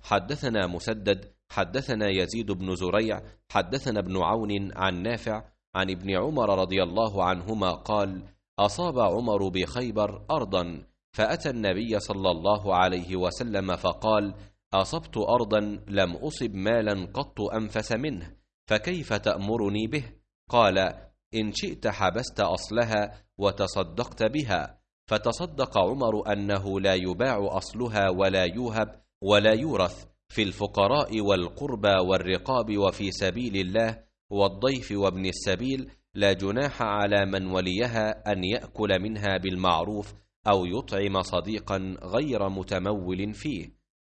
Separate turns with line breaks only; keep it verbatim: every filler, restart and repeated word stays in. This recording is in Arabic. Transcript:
حدثنا مسدد حدثنا يزيد بن زريع حدثنا ابن عون عن نافع عن ابن عمر رضي الله عنهما قال: أصاب عمر بخيبر أرضا، فأتى النبي صلى الله عليه وسلم فقال: أصبت أرضا لم أصب مالا قط أنفس منه، فكيف تأمرني به؟ قال: إن شئت حبست أصلها وتصدقت بها. فتصدق عمر أنه لا يباع أصلها ولا يوهب ولا يورث، في الفقراء والقربى والرقاب وفي سبيل الله والضيف وابن السبيل لا جناح على من وليها أن يأكل منها بالمعروف أو يطعم صديقا غير متمول فيه.